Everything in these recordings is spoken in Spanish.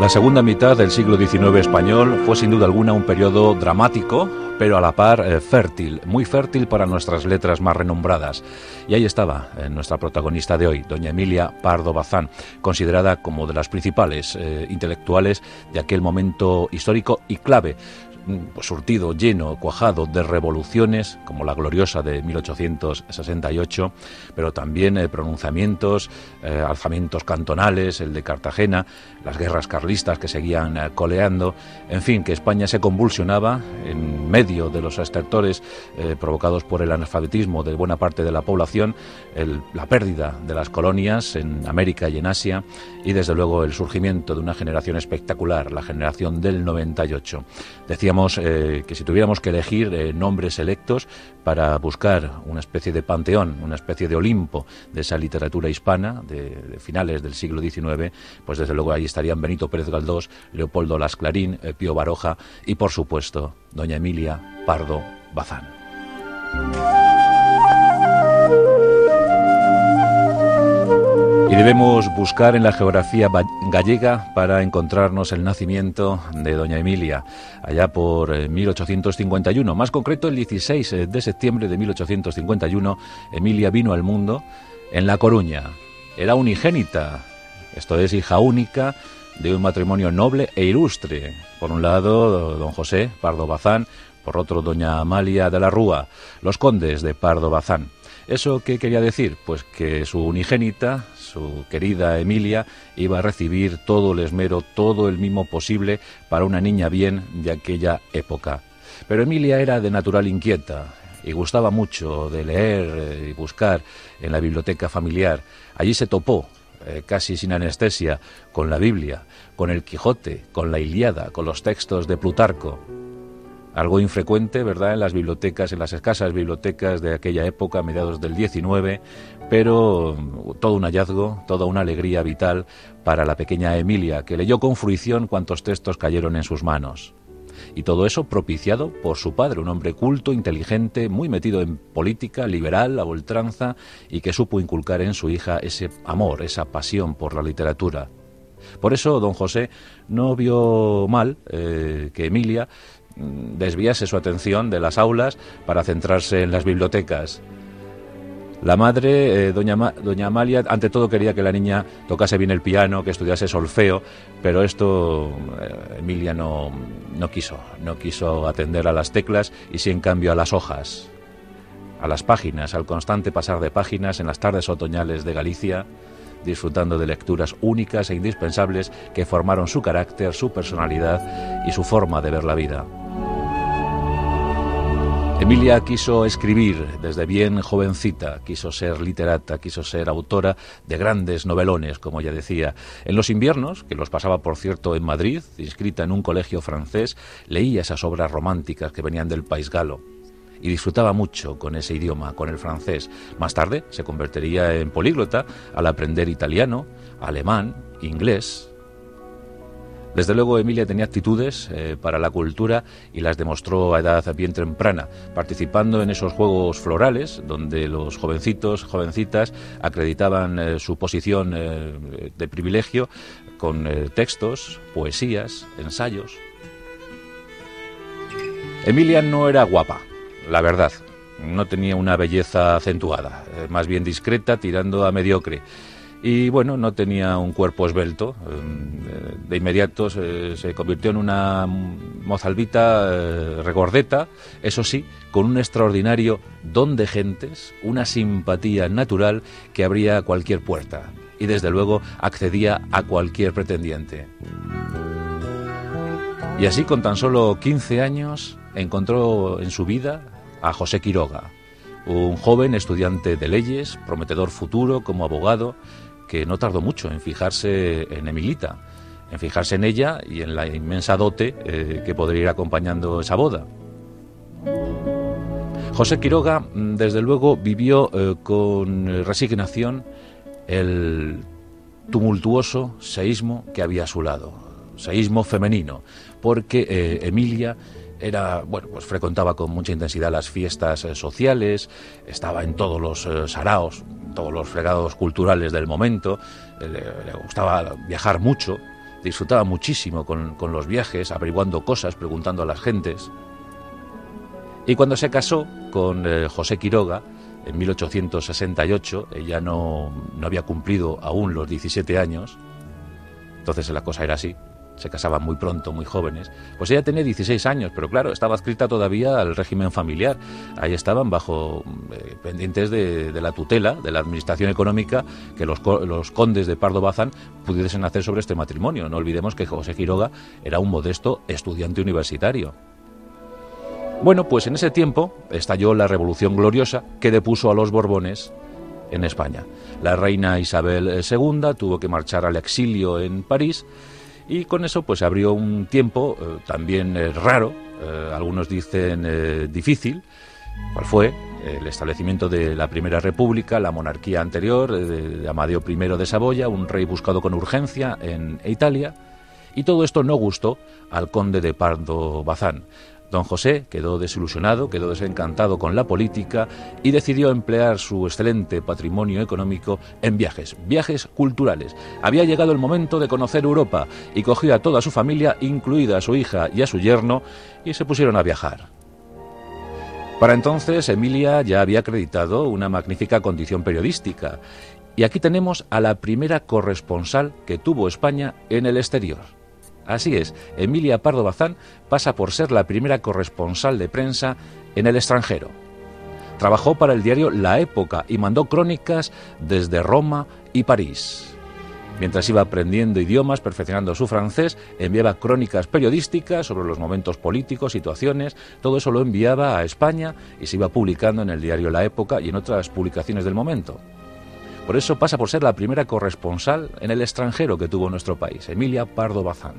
La segunda mitad del siglo XIX español fue sin duda alguna un periodo dramático, pero a la par fértil, muy fértil para nuestras letras más renombradas. Y ahí estaba nuestra protagonista de hoy, doña Emilia Pardo Bazán, considerada como de las principales intelectuales de aquel momento histórico y clave, surtido, lleno, cuajado de revoluciones, como la gloriosa de 1868, pero también pronunciamientos, alzamientos cantonales, el de Cartagena, las guerras carlistas que seguían coleando, en fin, que España se convulsionaba en medio de los estertores provocados por el analfabetismo de buena parte de la población, la pérdida de las colonias en América y en Asia, y desde luego el surgimiento de una generación espectacular, la generación del 98. Decíamos que si tuviéramos que elegir nombres selectos para buscar una especie de panteón, una especie de Olimpo de esa literatura hispana de finales del siglo XIX, pues desde luego ahí estarían Benito Pérez Galdós, Leopoldo Las Clarín, Pío Baroja y por supuesto doña Emilia Pardo Bazán. Y debemos buscar en la geografía gallega para encontrarnos el nacimiento de doña Emilia, allá por 1851. Más concreto, el 16 de septiembre de 1851, Emilia vino al mundo en La Coruña. Era unigénita, esto es, hija única de un matrimonio noble e ilustre. Por un lado, don José Pardo Bazán, por otro, doña Amalia de la Rúa, los condes de Pardo Bazán. ¿Eso qué quería decir? Pues que su unigénita, su querida Emilia, iba a recibir todo el esmero, todo el mimo posible para una niña bien de aquella época. Pero Emilia era de natural inquieta y gustaba mucho de leer y buscar en la biblioteca familiar. Allí se topó, casi sin anestesia, con la Biblia, con el Quijote, con la Ilíada, con los textos de Plutarco. Algo infrecuente, ¿verdad?, en las bibliotecas, en las escasas bibliotecas de aquella época, mediados del XIX, pero todo un hallazgo, toda una alegría vital para la pequeña Emilia, que leyó con fruición cuantos textos cayeron en sus manos. Y todo eso propiciado por su padre, un hombre culto, inteligente, muy metido en política, liberal, a ultranza, y que supo inculcar en su hija ese amor, esa pasión por la literatura. Por eso don José no vio mal que Emilia desviase su atención de las aulas para centrarse en las bibliotecas. La madre, doña Amalia, ante todo quería que la niña tocase bien el piano, que estudiase solfeo, pero esto Emilia no quiso atender a las teclas y sí en cambio a las hojas, a las páginas, al constante pasar de páginas en las tardes otoñales de Galicia, disfrutando de lecturas únicas e indispensables que formaron su carácter, su personalidad y su forma de ver la vida. Emilia quiso escribir desde bien jovencita, quiso ser literata, quiso ser autora de grandes novelones, como ella decía. En los inviernos, que los pasaba por cierto en Madrid, inscrita en un colegio francés, leía esas obras románticas que venían del país galo y disfrutaba mucho con ese idioma, con el francés. Más tarde se convertiría en políglota al aprender italiano, alemán, inglés. Desde luego Emilia tenía aptitudes para la cultura y las demostró a edad bien temprana, participando en esos juegos florales donde los jovencitos, jovencitas acreditaban su posición de privilegio con textos, poesías, ensayos. Emilia no era guapa, la verdad, no tenía una belleza acentuada, más bien discreta, tirando a mediocre. Y bueno, no tenía un cuerpo esbelto. De inmediato se convirtió en una mozalbita regordeta, eso sí, con un extraordinario don de gentes, una simpatía natural que abría cualquier puerta y desde luego accedía a cualquier pretendiente. Y así, con tan solo 15 años, encontró en su vida a José Quiroga, un joven estudiante de leyes, prometedor futuro como abogado, que no tardó mucho en fijarse en Emilita, en fijarse en ella y en la inmensa dote que podría ir acompañando esa boda. José Quiroga, desde luego, vivió con resignación el tumultuoso seísmo que había a su lado, seísmo femenino, porque Emilia pues frecuentaba con mucha intensidad las fiestas sociales, estaba en todos los saraos, todos los fregados culturales del momento, le gustaba viajar mucho, disfrutaba muchísimo con los viajes, averiguando cosas, preguntando a las gentes. Y cuando se casó con José Quiroga, en 1868, ella no había cumplido aún los 17 años, entonces la cosa era así, se casaban muy pronto, muy jóvenes, pues ella tenía 16 años, pero claro, estaba adscrita todavía al régimen familiar, ahí estaban bajo pendientes de la tutela, de la administración económica, que los condes de Pardo Bazán pudiesen hacer sobre este matrimonio. No olvidemos que José Quiroga era un modesto estudiante universitario. Bueno, pues en ese tiempo estalló la Revolución Gloriosa que depuso a los Borbones en España. La reina Isabel II tuvo que marchar al exilio en París y con eso pues abrió un tiempo también raro, algunos dicen difícil, cual fue el establecimiento de la Primera República, la monarquía anterior de Amadeo I de Saboya, un rey buscado con urgencia en Italia, y todo esto no gustó al conde de Pardo Bazán. Don José quedó desilusionado, quedó desencantado con la política y decidió emplear su excelente patrimonio económico en viajes culturales. Había llegado el momento de conocer Europa y cogió a toda su familia, incluida a su hija y a su yerno, y se pusieron a viajar. Para entonces, Emilia ya había acreditado una magnífica condición periodística. Y aquí tenemos a la primera corresponsal que tuvo España en el exterior. Así es, Emilia Pardo Bazán pasa por ser la primera corresponsal de prensa en el extranjero. Trabajó para el diario La Época y mandó crónicas desde Roma y París. Mientras iba aprendiendo idiomas, perfeccionando su francés, enviaba crónicas periodísticas sobre los momentos políticos, situaciones, todo eso lo enviaba a España y se iba publicando en el diario La Época y en otras publicaciones del momento. Por eso pasa por ser la primera corresponsal en el extranjero que tuvo nuestro país, Emilia Pardo Bazán.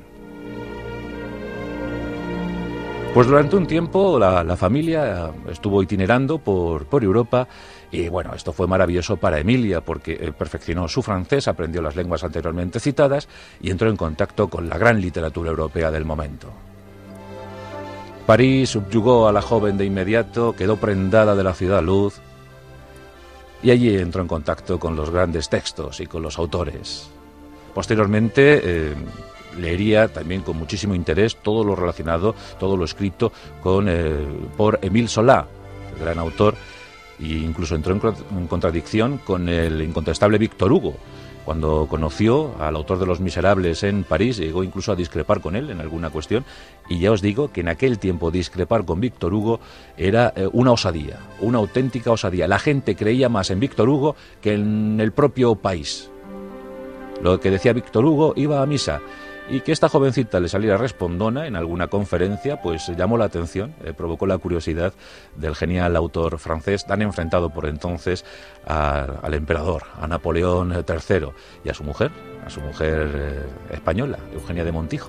Pues durante un tiempo la familia estuvo itinerando por Europa y bueno, esto fue maravilloso para Emilia porque perfeccionó su francés, aprendió las lenguas anteriormente citadas y entró en contacto con la gran literatura europea del momento. París subyugó a la joven de inmediato, quedó prendada de la ciudad luz y allí entró en contacto con los grandes textos y con los autores. Posteriormente leería también con muchísimo interés todo lo relacionado, todo lo escrito por Émile Zola, el gran autor, e incluso entró en contradicción con el incontestable Víctor Hugo. Cuando conoció al autor de Los Miserables en París, llegó incluso a discrepar con él en alguna cuestión, y ya os digo que en aquel tiempo discrepar con Víctor Hugo era una osadía, una auténtica osadía. La gente creía más en Víctor Hugo que en el propio país. Lo que decía Víctor Hugo iba a misa. Y que esta jovencita le saliera respondona en alguna conferencia, pues llamó la atención, provocó la curiosidad del genial autor francés, tan enfrentado por entonces al emperador, a Napoleón III, y a su mujer española, Eugenia de Montijo.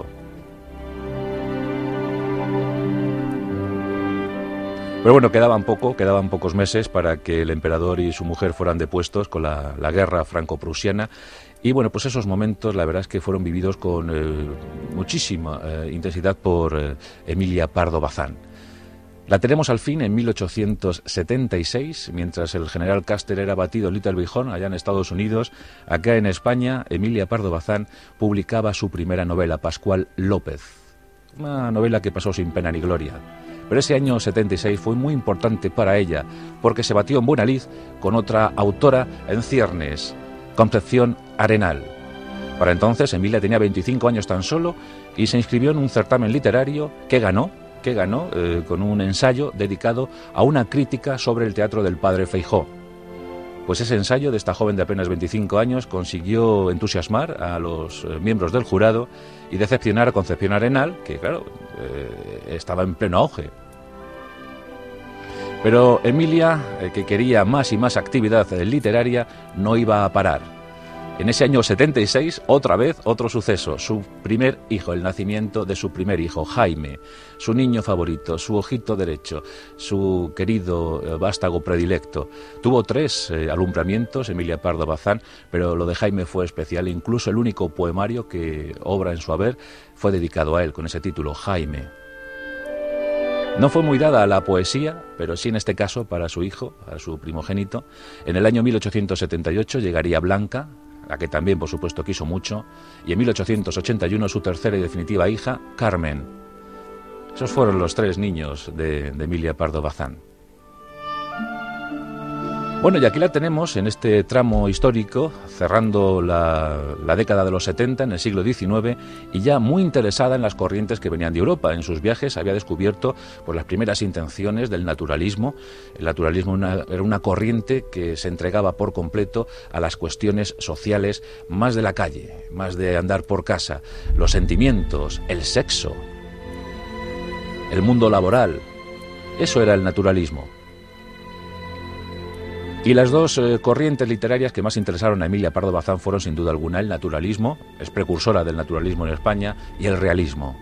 Pero bueno, quedaban pocos meses para que el emperador y su mujer fueran depuestos con la guerra franco-prusiana. Y bueno, pues esos momentos la verdad es que fueron vividos con muchísima intensidad por Emilia Pardo Bazán. La tenemos al fin en 1876, mientras el general Custer era batido en Little Bighorn, allá en Estados Unidos. Acá en España, Emilia Pardo Bazán publicaba su primera novela, Pascual López. Una novela que pasó sin pena ni gloria. Pero ese año 76 fue muy importante para ella, porque se batió en buena lid con otra autora en ciernes, Concepción Arenal. Para entonces Emilia tenía 25 años tan solo y se inscribió en un certamen literario que ganó con un ensayo dedicado a una crítica sobre el teatro del padre Feijó. Pues ese ensayo de esta joven de apenas 25 años consiguió entusiasmar a los miembros del jurado y decepcionar a Concepción Arenal, que claro, estaba en pleno auge. Pero Emilia, que quería más y más actividad literaria, no iba a parar. En ese año 76, otra vez, otro suceso, su primer hijo, el nacimiento de su primer hijo, Jaime, su niño favorito, su ojito derecho, su querido vástago predilecto. Tuvo 3 alumbramientos, Emilia Pardo Bazán, pero lo de Jaime fue especial, incluso el único poemario que obra en su haber fue dedicado a él, con ese título, Jaime. No fue muy dada a la poesía, pero sí en este caso para su hijo, a su primogénito. En el año 1878 llegaría Blanca, a que también, por supuesto, quiso mucho, y en 1881 su tercera y definitiva hija, Carmen. Esos fueron los 3 niños de Emilia Pardo Bazán. Bueno, y aquí la tenemos en este tramo histórico, cerrando la década de los 70, en el siglo XIX, y ya muy interesada en las corrientes que venían de Europa. En sus viajes había descubierto pues, las primeras intenciones del naturalismo. El naturalismo era una corriente que se entregaba por completo a las cuestiones sociales más de la calle, más de andar por casa, los sentimientos, el sexo, el mundo laboral. Eso era el naturalismo. Y las 2 corrientes literarias que más interesaron a Emilia Pardo Bazán fueron sin duda alguna el naturalismo, es precursora del naturalismo en España, y el realismo.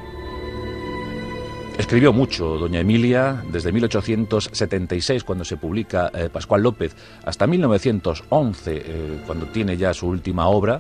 Escribió mucho doña Emilia, desde 1876, cuando se publica Pascual López, hasta 1911, cuando tiene ya su última obra.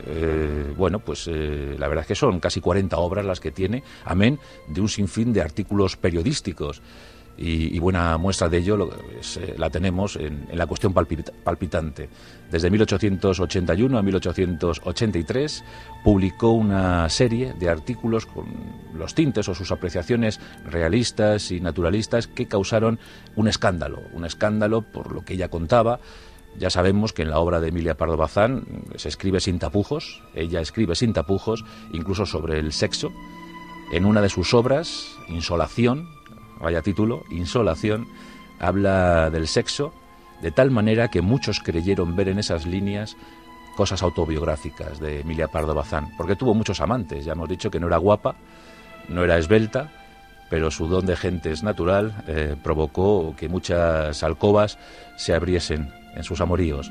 La verdad es que son casi 40 obras las que tiene, amén de un sinfín de artículos periodísticos. Y buena muestra de ello la tenemos en la cuestión palpitante. Desde 1881 a 1883 publicó una serie de artículos con los tintes o sus apreciaciones realistas y naturalistas que causaron un escándalo por lo que ella contaba. Ya sabemos que en la obra de Emilia Pardo Bazán se escribe sin tapujos, ella escribe sin tapujos, incluso sobre el sexo. En una de sus obras, Insolación, vaya título, Insolación, habla del sexo de tal manera que muchos creyeron ver en esas líneas cosas autobiográficas de Emilia Pardo Bazán, porque tuvo muchos amantes. Ya hemos dicho que no era guapa, no era esbelta, pero su don de gentes natural provocó que muchas alcobas se abriesen en sus amoríos.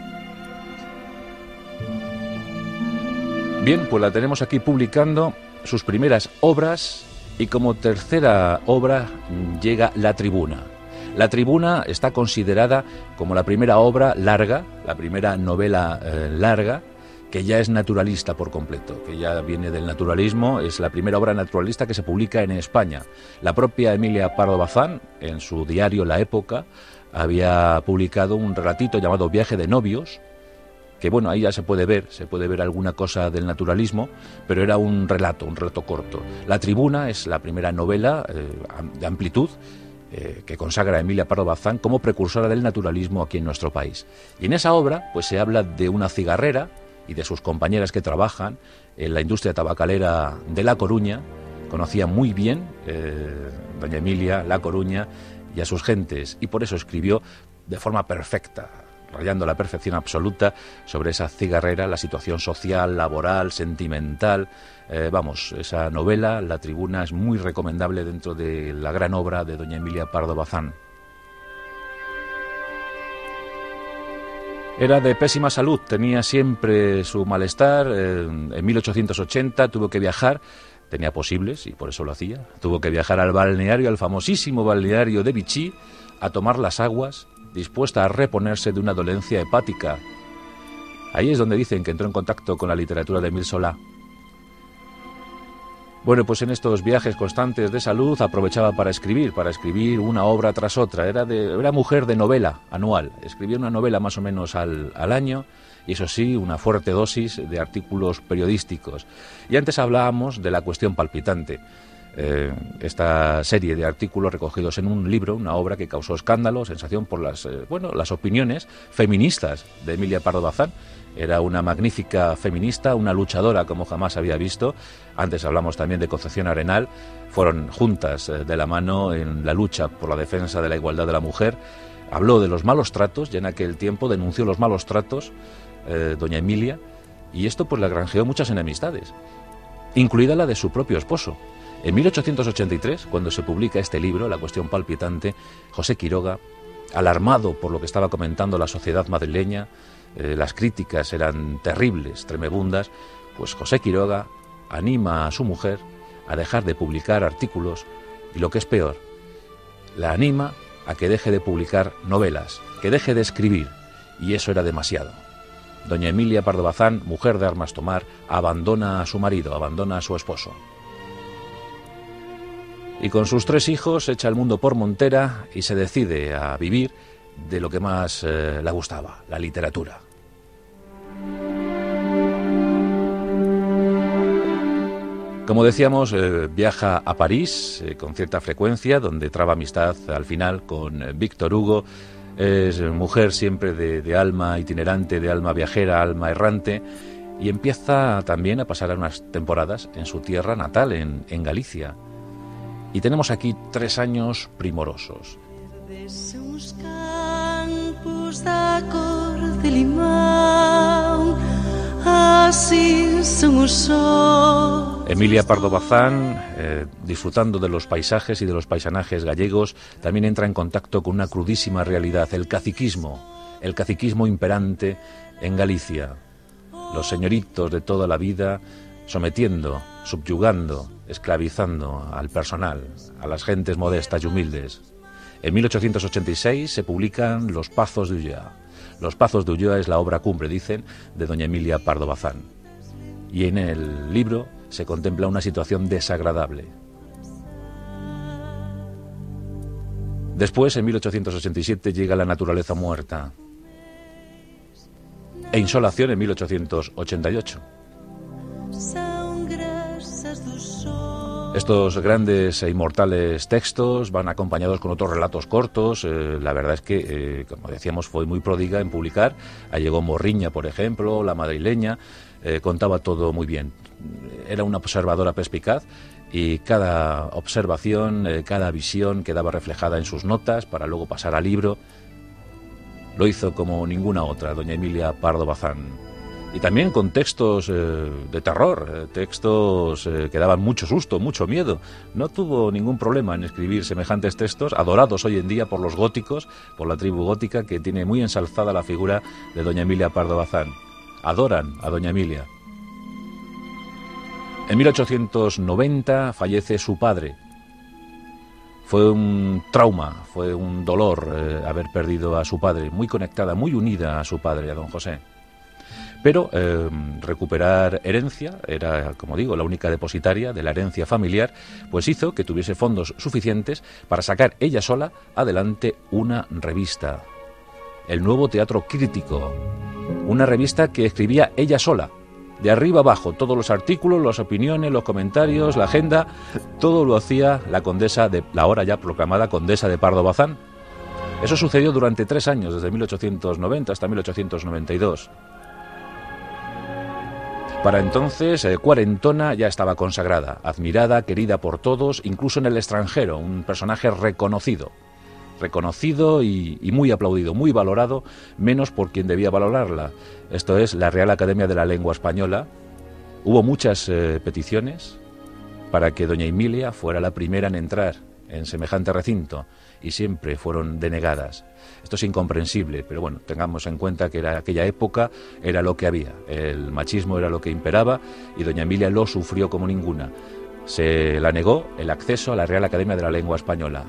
Bien, pues la tenemos aquí publicando sus primeras obras. Y como tercera obra llega La Tribuna. La Tribuna está considerada como la primera obra larga, la primera novela larga, que ya es naturalista por completo, que ya viene del naturalismo, es la primera obra naturalista que se publica en España. La propia Emilia Pardo Bazán, en su diario La Época, había publicado un relatito llamado Viaje de novios, que bueno, ahí ya se puede ver alguna cosa del naturalismo, pero era un relato corto. La Tribuna es la primera novela de amplitud que consagra a Emilia Pardo Bazán como precursora del naturalismo aquí en nuestro país. Y en esa obra pues se habla de una cigarrera y de sus compañeras que trabajan en la industria tabacalera de La Coruña. Conocía muy bien doña Emilia La Coruña y a sus gentes, y por eso escribió de forma perfecta, rayando la perfección absoluta sobre esa cigarrera, la situación social, laboral, sentimental. Esa novela, La Tribuna, es muy recomendable dentro de la gran obra de doña Emilia Pardo Bazán. Era de pésima salud, tenía siempre su malestar. En 1880 tuvo que viajar, tenía posibles y por eso lo hacía. Tuvo que viajar al balneario, al famosísimo balneario de Vichy, a tomar las aguas, dispuesta a reponerse de una dolencia hepática. Ahí es donde dicen que entró en contacto con la literatura de Émile Zola. Bueno, pues en estos viajes constantes de salud aprovechaba para escribir una obra tras otra. Era mujer de novela anual, escribía una novela más o menos al año, y eso sí, una fuerte dosis de artículos periodísticos. Y antes hablábamos de la cuestión palpitante. Esta serie de artículos recogidos en un libro, una obra que causó escándalo, sensación por las opiniones feministas de Emilia Pardo Bazán. Era una magnífica feminista, una luchadora como jamás había visto. Antes hablamos también de Concepción Arenal. Fueron juntas de la mano en la lucha por la defensa de la igualdad de la mujer. Habló de los malos tratos, ya en aquel tiempo denunció los malos tratos, doña Emilia, y esto pues le granjeó muchas enemistades, incluida la de su propio esposo. En 1883, cuando se publica este libro, La cuestión palpitante, José Quiroga, alarmado por lo que estaba comentando la sociedad madrileña, las críticas eran terribles, tremebundas, pues José Quiroga anima a su mujer a dejar de publicar artículos y, lo que es peor, la anima a que deje de publicar novelas, que deje de escribir, y eso era demasiado. Doña Emilia Pardo Bazán, mujer de armas tomar, abandona a su marido, abandona a su esposo. Y con sus 3 hijos echa el mundo por montera y se decide a vivir de lo que más le gustaba, la literatura. Como decíamos, viaja a París con cierta frecuencia, donde traba amistad al final con Víctor Hugo. Es mujer siempre de alma itinerante, de alma viajera, alma errante, y empieza también a pasar unas temporadas en su tierra natal, en Galicia. Y tenemos aquí 3 años primorosos. Emilia Pardo Bazán, disfrutando de los paisajes y de los paisanajes gallegos, también entra en contacto con una crudísima realidad, el caciquismo imperante en Galicia. Los señoritos de toda la vida sometiendo, subyugando, esclavizando al personal, a las gentes modestas y humildes. En 1886 se publican Los Pazos de Ulloa. Los Pazos de Ulloa es la obra cumbre, dicen, de doña Emilia Pardo Bazán. Y en el libro se contempla una situación desagradable. Después, en 1887, llega La naturaleza muerta e Insolación en 1888. Estos grandes e inmortales textos van acompañados con otros relatos cortos. La verdad es que, como decíamos, fue muy pródiga en publicar. Ahí llegó Morriña, por ejemplo, La madrileña. Contaba todo muy bien. Era una observadora perspicaz y cada observación, cada visión quedaba reflejada en sus notas para luego pasar al libro. Lo hizo como ninguna otra, doña Emilia Pardo Bazán. Y también con textos de terror, textos que daban mucho susto, mucho miedo. No tuvo ningún problema en escribir semejantes textos, adorados hoy en día por los góticos, por la tribu gótica, que tiene muy ensalzada la figura de doña Emilia Pardo Bazán. Adoran a doña Emilia. En 1890 fallece su padre. Fue un trauma, fue un dolor haber perdido a su padre, muy conectada, muy unida a su padre, a don José. Pero recuperar herencia, era, como digo, la única depositaria de la herencia familiar, pues hizo que tuviese fondos suficientes para sacar ella sola adelante una revista, El Nuevo Teatro Crítico, una revista que escribía ella sola, de arriba abajo, todos los artículos, las opiniones, los comentarios, la agenda, todo lo hacía la condesa de la ahora ya proclamada condesa de Pardo Bazán. Eso sucedió durante 3 años, desde 1890 hasta 1892. Para entonces, cuarentona, ya estaba consagrada, admirada, querida por todos, incluso en el extranjero, un personaje reconocido y muy aplaudido, muy valorado, menos por quien debía valorarla. Esto es la Real Academia de la Lengua Española. Hubo muchas peticiones para que doña Emilia fuera la primera en entrar en semejante recinto y siempre fueron denegadas. Esto es incomprensible, pero bueno, tengamos en cuenta que era aquella época, era lo que había. El machismo era lo que imperaba y doña Emilia lo sufrió como ninguna. Se la negó el acceso a la Real Academia de la Lengua Española.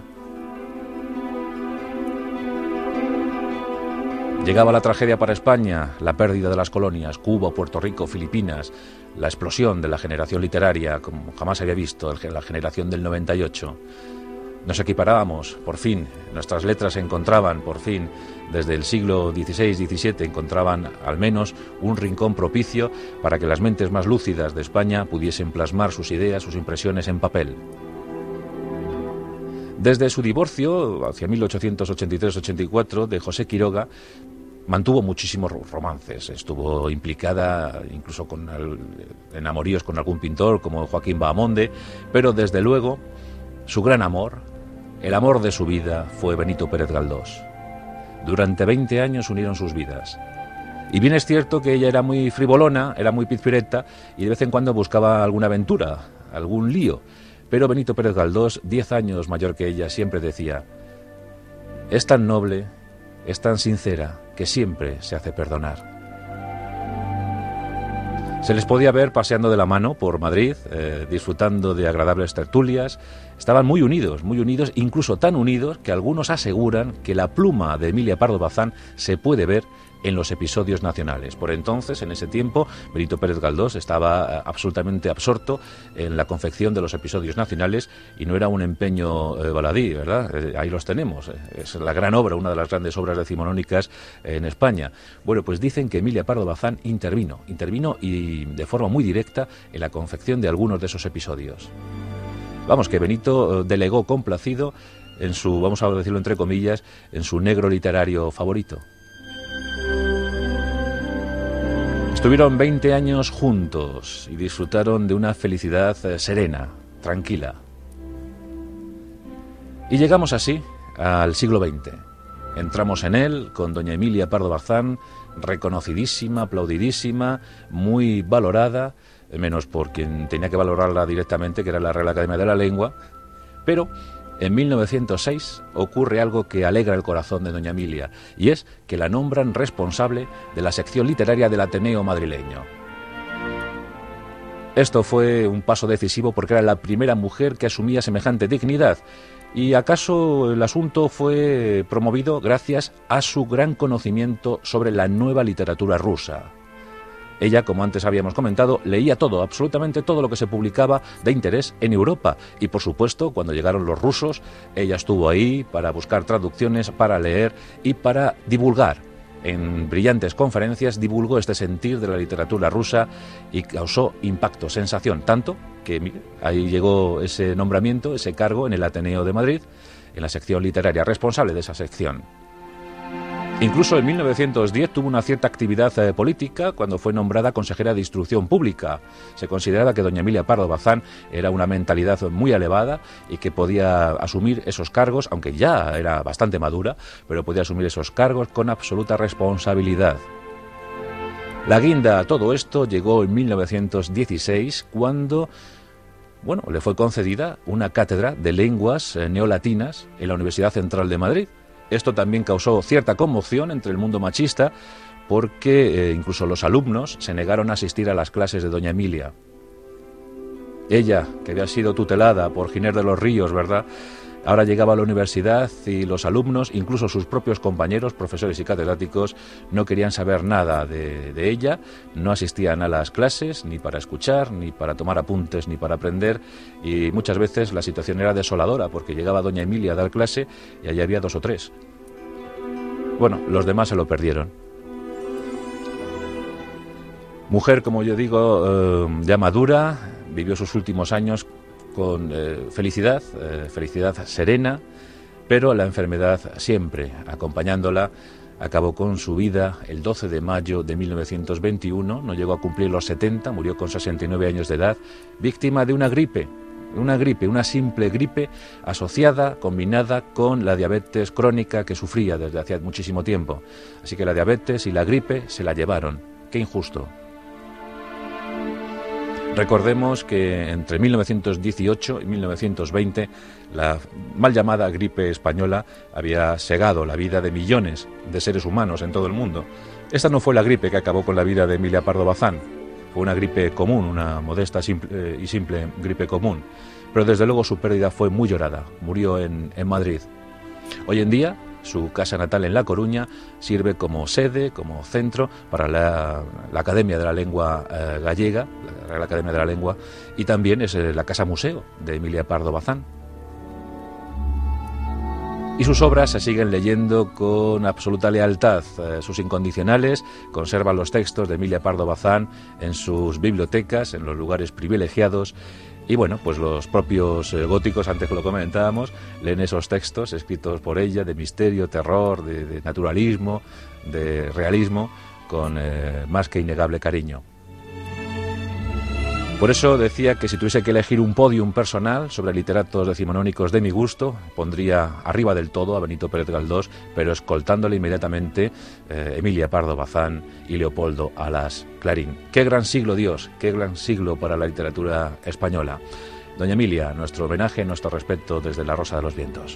Llegaba la tragedia para España, la pérdida de las colonias, Cuba, Puerto Rico, Filipinas, la explosión de la generación literaria, como jamás había visto, la generación del 98. Nos equiparábamos, por fin, nuestras letras se encontraban, por fin, desde el siglo XVI-XVII, encontraban al menos un rincón propicio para que las mentes más lúcidas de España pudiesen plasmar sus ideas, sus impresiones en papel. Desde su divorcio, hacia 1883-84, de José Quiroga, mantuvo muchísimos romances. Estuvo implicada incluso en amoríos con algún pintor como Joaquín Bahamonde, pero desde luego su gran amor, el amor de su vida, fue Benito Pérez Galdós. Durante 20 años unieron sus vidas. Y bien es cierto que ella era muy frivolona, era muy pizpireta y de vez en cuando buscaba alguna aventura, algún lío. Pero Benito Pérez Galdós, 10 años mayor que ella, siempre decía: es tan noble, es tan sincera, que siempre se hace perdonar. Se les podía ver paseando de la mano por Madrid, disfrutando de agradables tertulias, Estaban muy unidos, incluso tan unidos que algunos aseguran que la pluma de Emilia Pardo Bazán se puede ver en los episodios nacionales. Por entonces, en ese tiempo, Benito Pérez Galdós estaba absolutamente absorto en la confección de los episodios nacionales y no era un empeño baladí, ¿verdad? Ahí los tenemos. Es la gran obra, una de las grandes obras decimonónicas en España. Bueno, pues dicen que Emilia Pardo Bazán intervino y de forma muy directa en la confección de algunos de esos episodios. Vamos, que Benito delegó complacido en su, vamos a decirlo entre comillas, en su negro literario favorito. Estuvieron 20 años juntos y disfrutaron de una felicidad serena, tranquila. Y llegamos así al siglo XX. Entramos en él con doña Emilia Pardo Bazán, reconocidísima, aplaudidísima, muy valorada, menos por quien tenía que valorarla directamente, que era la Real Academia de la Lengua, pero en 1906 ocurre algo que alegra el corazón de doña Emilia, y es que la nombran responsable de la sección literaria del Ateneo madrileño. Esto fue un paso decisivo porque era la primera mujer que asumía semejante dignidad, y acaso el asunto fue promovido gracias a su gran conocimiento sobre la nueva literatura rusa. Ella, como antes habíamos comentado, leía todo, absolutamente todo lo que se publicaba de interés en Europa. Y, por supuesto, cuando llegaron los rusos, ella estuvo ahí para buscar traducciones, para leer y para divulgar. En brillantes conferencias divulgó este sentir de la literatura rusa y causó impacto, sensación, tanto que mire, ahí llegó ese nombramiento, ese cargo en el Ateneo de Madrid, en la sección literaria, responsable de esa sección. Incluso en 1910 tuvo una cierta actividad política cuando fue nombrada consejera de Instrucción Pública. Se consideraba que doña Emilia Pardo Bazán era una mentalidad muy elevada y que podía asumir esos cargos, aunque ya era bastante madura, pero podía asumir esos cargos con absoluta responsabilidad. La guinda a todo esto llegó en 1916 cuando le fue concedida una cátedra de lenguas neolatinas en la Universidad Central de Madrid. Esto también causó cierta conmoción entre el mundo machista porque incluso los alumnos se negaron a asistir a las clases de doña Emilia. Ella, que había sido tutelada por Giner de los Ríos, ¿verdad?, ahora llegaba a la universidad y los alumnos, incluso sus propios compañeros, profesores y catedráticos, no querían saber nada de ella, no asistían a las clases ni para escuchar, ni para tomar apuntes, ni para aprender, y muchas veces la situación era desoladora porque llegaba doña Emilia a dar clase y allí había 2 o 3. Bueno, los demás se lo perdieron. Mujer, como yo digo, ya madura, vivió sus últimos años con felicidad serena, pero la enfermedad siempre acompañándola. Acabó con su vida el 12 de mayo de 1921, no llegó a cumplir los 70, murió con 69 años de edad, víctima de una simple gripe asociada, combinada con la diabetes crónica que sufría desde hacía muchísimo tiempo. Así que la diabetes y la gripe se la llevaron. Qué injusto. Recordemos que entre 1918 y 1920 la mal llamada gripe española había segado la vida de millones de seres humanos en todo el mundo. Esta no fue la gripe que acabó con la vida de Emilia Pardo Bazán. Fue una gripe común, una modesta y simple gripe común. Pero desde luego su pérdida fue muy llorada. Murió en Madrid. Hoy en día, su casa natal en La Coruña sirve como sede, como centro para la Academia de la Lengua Gallega, la Real Academia de la Lengua, y también es la casa museo de Emilia Pardo Bazán. Y sus obras se siguen leyendo con absoluta lealtad. Sus incondicionales conservan los textos de Emilia Pardo Bazán en sus bibliotecas, en los lugares privilegiados. Y bueno, pues los propios góticos, antes que lo comentábamos, leen esos textos escritos por ella de misterio, terror, de naturalismo, de realismo, con más que innegable cariño. Por eso decía que si tuviese que elegir un podium personal sobre literatos decimonónicos de mi gusto, pondría arriba del todo a Benito Pérez Galdós, pero escoltándole inmediatamente Emilia Pardo Bazán y Leopoldo Alas Clarín. ¡Qué gran siglo, Dios! ¡Qué gran siglo para la literatura española! Doña Emilia, nuestro homenaje, nuestro respeto desde La Rosa de los Vientos.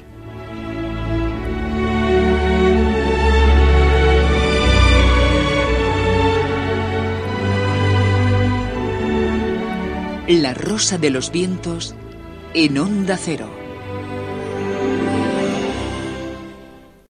La Rosa de los Vientos en Onda Cero.